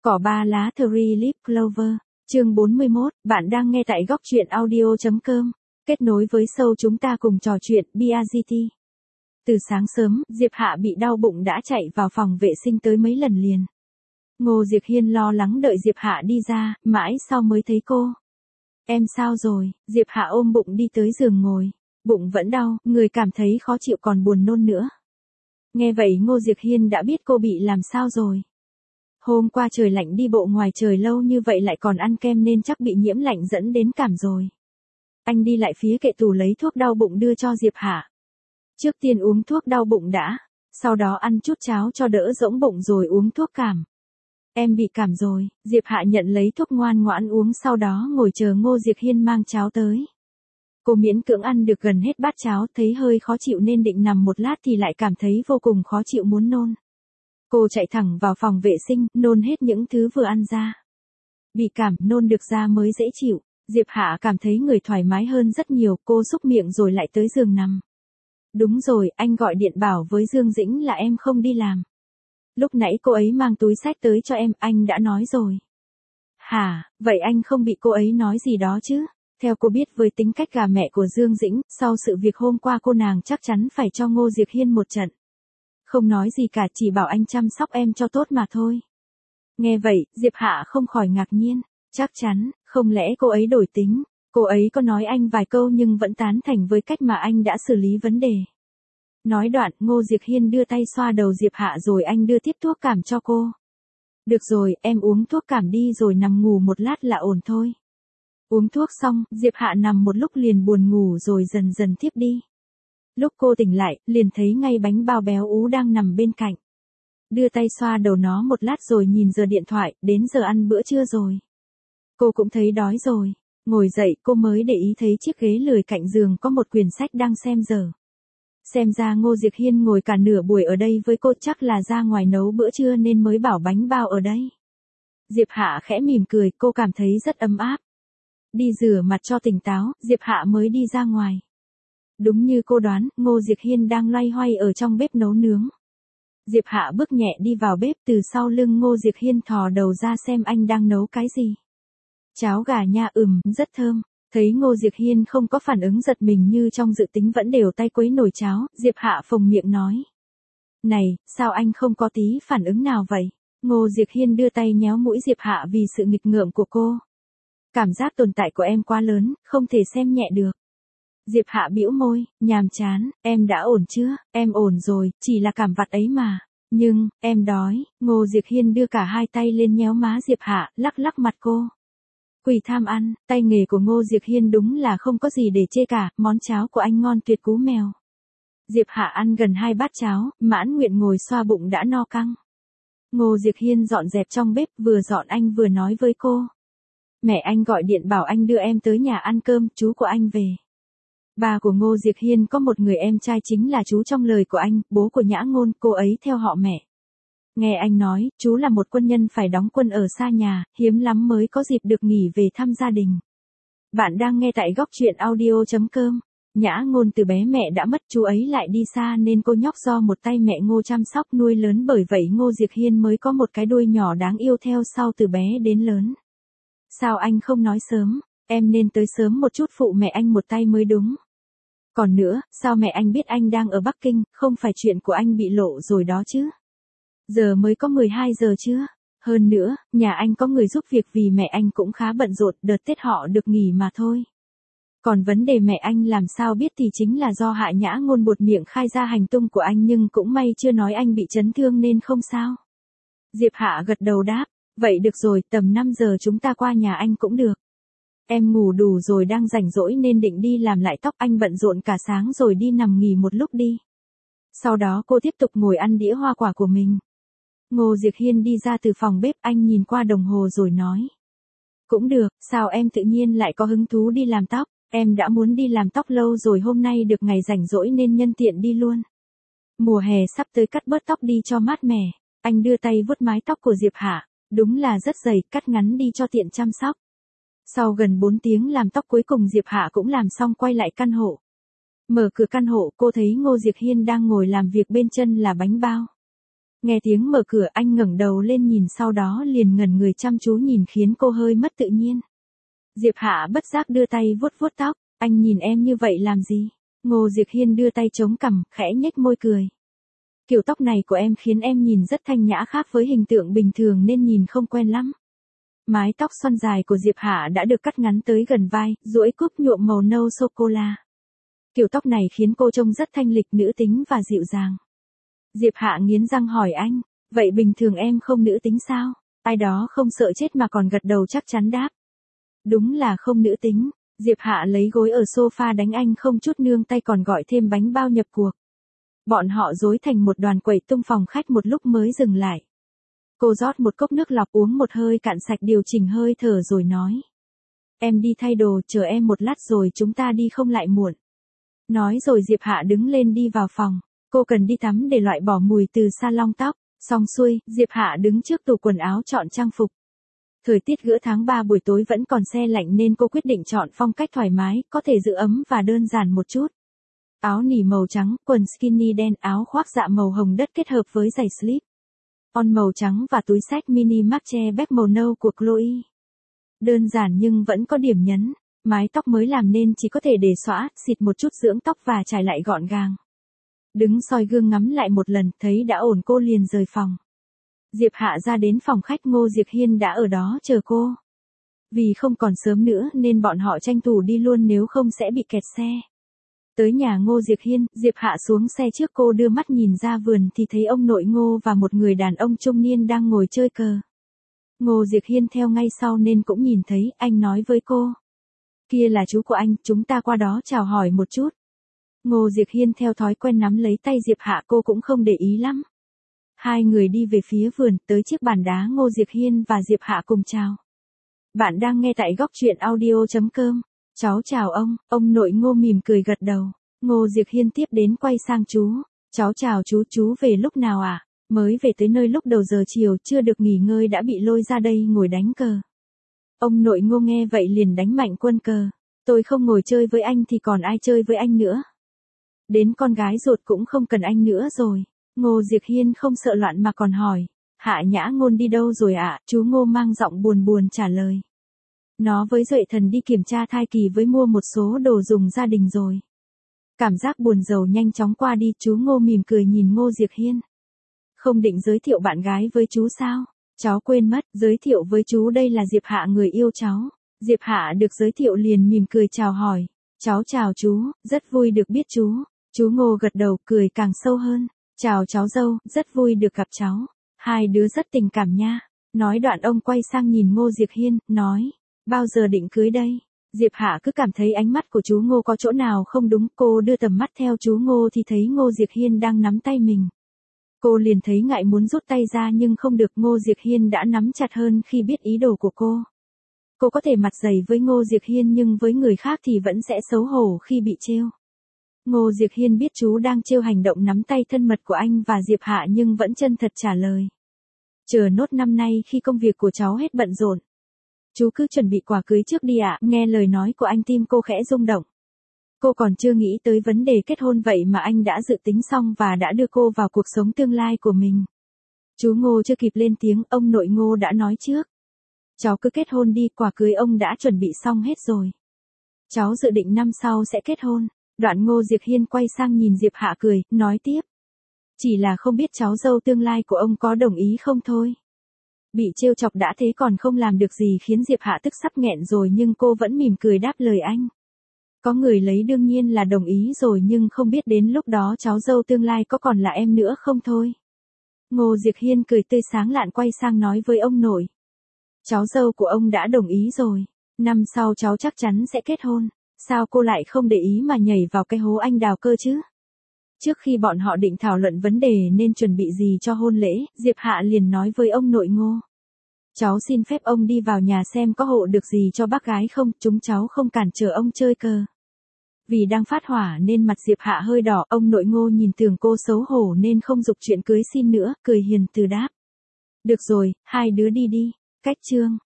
Cỏ ba lá Three Leaf Clover, chương 41, bạn đang nghe tại góc truyện audio.com, kết nối với show chúng ta cùng trò chuyện BRGT. Từ sáng sớm, Diệp Hạ bị đau bụng đã chạy vào phòng vệ sinh tới mấy lần liền. Ngô Diệp Hiên lo lắng đợi Diệp Hạ đi ra, mãi sau mới thấy cô. Em sao rồi? Diệp Hạ ôm bụng đi tới giường ngồi. Bụng vẫn đau, người cảm thấy khó chịu còn buồn nôn nữa. Nghe vậy Ngô Diệp Hiên đã biết cô bị làm sao rồi. Hôm qua trời lạnh đi bộ ngoài trời lâu như vậy lại còn ăn kem nên chắc bị nhiễm lạnh dẫn đến cảm rồi. Anh đi lại phía kệ tủ lấy thuốc đau bụng đưa cho Diệp Hạ. Trước tiên uống thuốc đau bụng đã, sau đó ăn chút cháo cho đỡ rỗng bụng rồi uống thuốc cảm. Em bị cảm rồi, Diệp Hạ nhận lấy thuốc ngoan ngoãn uống sau đó ngồi chờ Ngô Diệp Hiên mang cháo tới. Cô miễn cưỡng ăn được gần hết bát cháo, thấy hơi khó chịu nên định nằm một lát thì lại cảm thấy vô cùng khó chịu muốn nôn. Cô chạy thẳng vào phòng vệ sinh, nôn hết những thứ vừa ăn ra. Bị cảm, nôn được ra mới dễ chịu. Diệp Hạ cảm thấy người thoải mái hơn rất nhiều, cô xúc miệng rồi lại tới giường nằm. Đúng rồi, anh gọi điện bảo với Dương Dĩnh là em không đi làm. Lúc nãy cô ấy mang túi xách tới cho em, anh đã nói rồi. Hả, vậy anh không bị cô ấy nói gì đó chứ? Theo cô biết với tính cách gà mẹ của Dương Dĩnh, sau sự việc hôm qua cô nàng chắc chắn phải cho Ngô Diệp Hiên một trận. Không nói gì cả, chỉ bảo anh chăm sóc em cho tốt mà thôi. Nghe vậy, Diệp Hạ không khỏi ngạc nhiên. Chắc chắn, không lẽ cô ấy đổi tính? Cô ấy có nói anh vài câu nhưng vẫn tán thành với cách mà anh đã xử lý vấn đề. Nói đoạn, Ngô Diệp Hiên đưa tay xoa đầu Diệp Hạ rồi anh đưa tiếp thuốc cảm cho cô. Được rồi, em uống thuốc cảm đi rồi nằm ngủ một lát là ổn thôi. Uống thuốc xong, Diệp Hạ nằm một lúc liền buồn ngủ rồi dần dần thiếp đi. Lúc cô tỉnh lại, liền thấy ngay bánh bao béo ú đang nằm bên cạnh. Đưa tay xoa đầu nó một lát rồi nhìn giờ điện thoại, đến giờ ăn bữa trưa rồi. Cô cũng thấy đói rồi. Ngồi dậy cô mới để ý thấy chiếc ghế lười cạnh giường có một quyển sách đang xem giờ. Xem ra Ngô Diệp Hiên ngồi cả nửa buổi ở đây với cô chắc là ra ngoài nấu bữa trưa nên mới bảo bánh bao ở đây. Diệp Hạ khẽ mỉm cười, cô cảm thấy rất ấm áp. Đi rửa mặt cho tỉnh táo, Diệp Hạ mới đi ra ngoài. Đúng như cô đoán, Ngô Diệp Hiên đang loay hoay ở trong bếp nấu nướng. Diệp Hạ bước nhẹ đi vào bếp, từ sau lưng Ngô Diệp Hiên thò đầu ra xem anh đang nấu cái gì. Cháo gà nha, rất thơm. Thấy Ngô Diệp Hiên không có phản ứng giật mình như trong dự tính vẫn đều tay quấy nồi cháo, Diệp Hạ phồng miệng nói. Này, sao anh không có tí phản ứng nào vậy? Ngô Diệp Hiên đưa tay nhéo mũi Diệp Hạ vì sự nghịch ngợm của cô. Cảm giác tồn tại của em quá lớn, không thể xem nhẹ được. Diệp Hạ bĩu môi, nhàm chán, em đã ổn chưa? Em ổn rồi, chỉ là cảm vặt ấy mà. Nhưng, em đói. Ngô Diệp Hiên đưa cả hai tay lên nhéo má Diệp Hạ, lắc lắc mặt cô. Quỷ tham ăn, tay nghề của Ngô Diệp Hiên đúng là không có gì để chê cả, món cháo của anh ngon tuyệt cú mèo. Diệp Hạ ăn gần 2 bát cháo, mãn nguyện ngồi xoa bụng đã no căng. Ngô Diệp Hiên dọn dẹp trong bếp, vừa dọn anh vừa nói với cô. Mẹ anh gọi điện bảo anh đưa em tới nhà ăn cơm, chú của anh về. Ba của Ngô Diệp Hiên có một người em trai chính là chú trong lời của anh, bố của Nhã Ngôn, cô ấy theo họ mẹ. Nghe anh nói, chú là một quân nhân phải đóng quân ở xa nhà, hiếm lắm mới có dịp được nghỉ về thăm gia đình. Bạn đang nghe tại góc truyện audio.com. Nhã Ngôn từ bé mẹ đã mất, chú ấy lại đi xa nên cô nhóc do một tay mẹ Ngô chăm sóc nuôi lớn, bởi vậy Ngô Diệp Hiên mới có một cái đuôi nhỏ đáng yêu theo sau từ bé đến lớn. Sao anh không nói sớm, em nên tới sớm một chút phụ mẹ anh một tay mới đúng. Còn nữa, sao mẹ anh biết anh đang ở Bắc Kinh, không phải chuyện của anh bị lộ rồi đó chứ? Giờ mới có 12 giờ chưa? Hơn nữa, nhà anh có người giúp việc vì mẹ anh cũng khá bận rộn, đợt Tết họ được nghỉ mà thôi. Còn vấn đề mẹ anh làm sao biết thì chính là do Hạ Nhã Ngôn buột miệng khai ra hành tung của anh, nhưng cũng may chưa nói anh bị chấn thương nên không sao. Diệp Hạ gật đầu đáp, vậy được rồi, tầm 5 giờ chúng ta qua nhà anh cũng được. Em ngủ đủ rồi, đang rảnh rỗi nên định đi làm lại tóc, anh bận rộn cả sáng rồi đi nằm nghỉ một lúc đi. Sau đó cô tiếp tục ngồi ăn đĩa hoa quả của mình. Ngô Diệp Hiên đi ra từ phòng bếp, anh nhìn qua đồng hồ rồi nói. Cũng được, sao em tự nhiên lại có hứng thú đi làm tóc? Em đã muốn đi làm tóc lâu rồi, hôm nay được ngày rảnh rỗi nên nhân tiện đi luôn. Mùa hè sắp tới, cắt bớt tóc đi cho mát mẻ. Anh đưa tay vuốt mái tóc của Diệp Hạ, đúng là rất dày, cắt ngắn đi cho tiện chăm sóc. Sau gần 4 tiếng làm tóc cuối cùng Diệp Hạ cũng làm xong, quay lại căn hộ. Mở cửa căn hộ, cô thấy Ngô Diệp Hiên đang ngồi làm việc, bên chân là bánh bao. Nghe tiếng mở cửa anh ngẩng đầu lên nhìn sau đó liền ngẩn người chăm chú nhìn khiến cô hơi mất tự nhiên. Diệp Hạ bất giác đưa tay vuốt vuốt tóc, anh nhìn em như vậy làm gì? Ngô Diệp Hiên đưa tay chống cằm, khẽ nhếch môi cười. Kiểu tóc này của em khiến em nhìn rất thanh nhã khác với hình tượng bình thường nên nhìn không quen lắm. Mái tóc xoăn dài của Diệp Hạ đã được cắt ngắn tới gần vai, duỗi cúp nhuộm màu nâu sô-cô-la. Kiểu tóc này khiến cô trông rất thanh lịch nữ tính và dịu dàng. Diệp Hạ nghiến răng hỏi anh, vậy bình thường em không nữ tính sao? Ai đó không sợ chết mà còn gật đầu chắc chắn đáp. Đúng là không nữ tính. Diệp Hạ lấy gối ở sofa đánh anh không chút nương tay còn gọi thêm bánh bao nhập cuộc. Bọn họ rối thành một đoàn quẩy tung phòng khách một lúc mới dừng lại. Cô rót một cốc nước lọc uống một hơi cạn sạch điều chỉnh hơi thở rồi nói. Em đi thay đồ, chờ em một lát rồi chúng ta đi không lại muộn. Nói rồi Diệp Hạ đứng lên đi vào phòng. Cô cần đi tắm để loại bỏ mùi từ salon tóc. Xong xuôi, Diệp Hạ đứng trước tủ quần áo chọn trang phục. Thời tiết giữa tháng 3 buổi tối vẫn còn se lạnh nên cô quyết định chọn phong cách thoải mái, có thể giữ ấm và đơn giản một chút. Áo nỉ màu trắng, quần skinny đen, áo khoác dạ màu hồng đất kết hợp với giày slip on màu trắng và túi xách mini Marche bag màu nâu của Chloe. Đơn giản nhưng vẫn có điểm nhấn, mái tóc mới làm nên chỉ có thể để xõa, xịt một chút dưỡng tóc và trải lại gọn gàng. Đứng soi gương ngắm lại một lần, thấy đã ổn cô liền rời phòng. Diệp Hạ ra đến phòng khách Ngô Diệp Hiên đã ở đó chờ cô. Vì không còn sớm nữa nên bọn họ tranh thủ đi luôn nếu không sẽ bị kẹt xe. Tới nhà Ngô Diệp Hiên, Diệp Hạ xuống xe trước cô đưa mắt nhìn ra vườn thì thấy ông nội Ngô và một người đàn ông trung niên đang ngồi chơi cờ. Ngô Diệp Hiên theo ngay sau nên cũng nhìn thấy, anh nói với cô. Kia là chú của anh, chúng ta qua đó chào hỏi một chút. Ngô Diệp Hiên theo thói quen nắm lấy tay Diệp Hạ, cô cũng không để ý lắm. Hai người đi về phía vườn, tới chiếc bàn đá Ngô Diệp Hiên và Diệp Hạ cùng chào. Bạn đang nghe tại góc truyện audio.com. Cháu chào ông nội Ngô mỉm cười gật đầu. Ngô Diệp Hiên tiếp đến quay sang chú. Cháu chào chú về lúc nào à? Mới về tới nơi lúc đầu giờ chiều, chưa được nghỉ ngơi đã bị lôi ra đây ngồi đánh cờ. Ông nội Ngô nghe vậy liền đánh mạnh quân cờ. Tôi không ngồi chơi với anh thì còn ai chơi với anh nữa. Đến con gái ruột cũng không cần anh nữa rồi. Ngô Diệp Hiên không sợ loạn mà còn hỏi. Hạ Nhã Ngôn đi đâu rồi ạ? Chú Ngô mang giọng buồn buồn trả lời. Nó với Duệ Thần đi kiểm tra thai kỳ với mua một số đồ dùng gia đình rồi. Cảm giác buồn rầu nhanh chóng qua đi, chú Ngô mỉm cười nhìn Ngô Diệp Hiên. Không định giới thiệu bạn gái với chú sao? Cháu quên mất, giới thiệu với chú đây là Diệp Hạ người yêu cháu. Diệp Hạ được giới thiệu liền mỉm cười chào hỏi. Cháu chào chú, rất vui được biết chú. Chú Ngô gật đầu cười càng sâu hơn. Chào cháu dâu, rất vui được gặp cháu. Hai đứa rất tình cảm nha. Nói đoạn ông quay sang nhìn Ngô Diệp Hiên, nói. Bao giờ định cưới đây? Diệp Hạ cứ cảm thấy ánh mắt của chú Ngô có chỗ nào không đúng. Cô đưa tầm mắt theo chú Ngô thì thấy Ngô Diệp Hiên đang nắm tay mình. Cô liền thấy ngại muốn rút tay ra nhưng không được, Ngô Diệp Hiên đã nắm chặt hơn khi biết ý đồ của cô. Cô có thể mặt dày với Ngô Diệp Hiên nhưng với người khác thì vẫn sẽ xấu hổ khi bị trêu. Ngô Diệp Hiên biết chú đang trêu hành động nắm tay thân mật của anh và Diệp Hạ nhưng vẫn chân thật trả lời. Chờ nốt năm nay khi công việc của cháu hết bận rộn. Chú cứ chuẩn bị quà cưới trước đi ạ. Nghe lời nói của anh tim cô khẽ rung động. Cô còn chưa nghĩ tới vấn đề kết hôn vậy mà anh đã dự tính xong và đã đưa cô vào cuộc sống tương lai của mình. Chú Ngô chưa kịp lên tiếng, ông nội Ngô đã nói trước. Cháu cứ kết hôn đi, quà cưới ông đã chuẩn bị xong hết rồi. Cháu dự định năm sau sẽ kết hôn. Đoạn Ngô Diệp Hiên quay sang nhìn Diệp Hạ cười, nói tiếp. Chỉ là không biết cháu dâu tương lai của ông có đồng ý không thôi. Bị trêu chọc đã thế còn không làm được gì khiến Diệp Hạ tức sắp nghẹn rồi nhưng cô vẫn mỉm cười đáp lời anh. Có người lấy đương nhiên là đồng ý rồi nhưng không biết đến lúc đó cháu dâu tương lai có còn là em nữa không thôi. Ngô Diệp Hiên cười tươi sáng lạn quay sang nói với ông nội. Cháu dâu của ông đã đồng ý rồi. Năm sau cháu chắc chắn sẽ kết hôn. Sao cô lại không để ý mà nhảy vào cái hố anh đào cơ chứ? Trước khi bọn họ định thảo luận vấn đề nên chuẩn bị gì cho hôn lễ, Diệp Hạ liền nói với ông nội Ngô. Cháu xin phép ông đi vào nhà xem có hộ được gì cho bác gái không, chúng cháu không cản trở ông chơi cờ. Vì đang phát hỏa nên mặt Diệp Hạ hơi đỏ, ông nội Ngô nhìn tưởng cô xấu hổ nên không giục chuyện cưới xin nữa, cười hiền từ đáp. Được rồi, hai đứa đi đi. Cách chương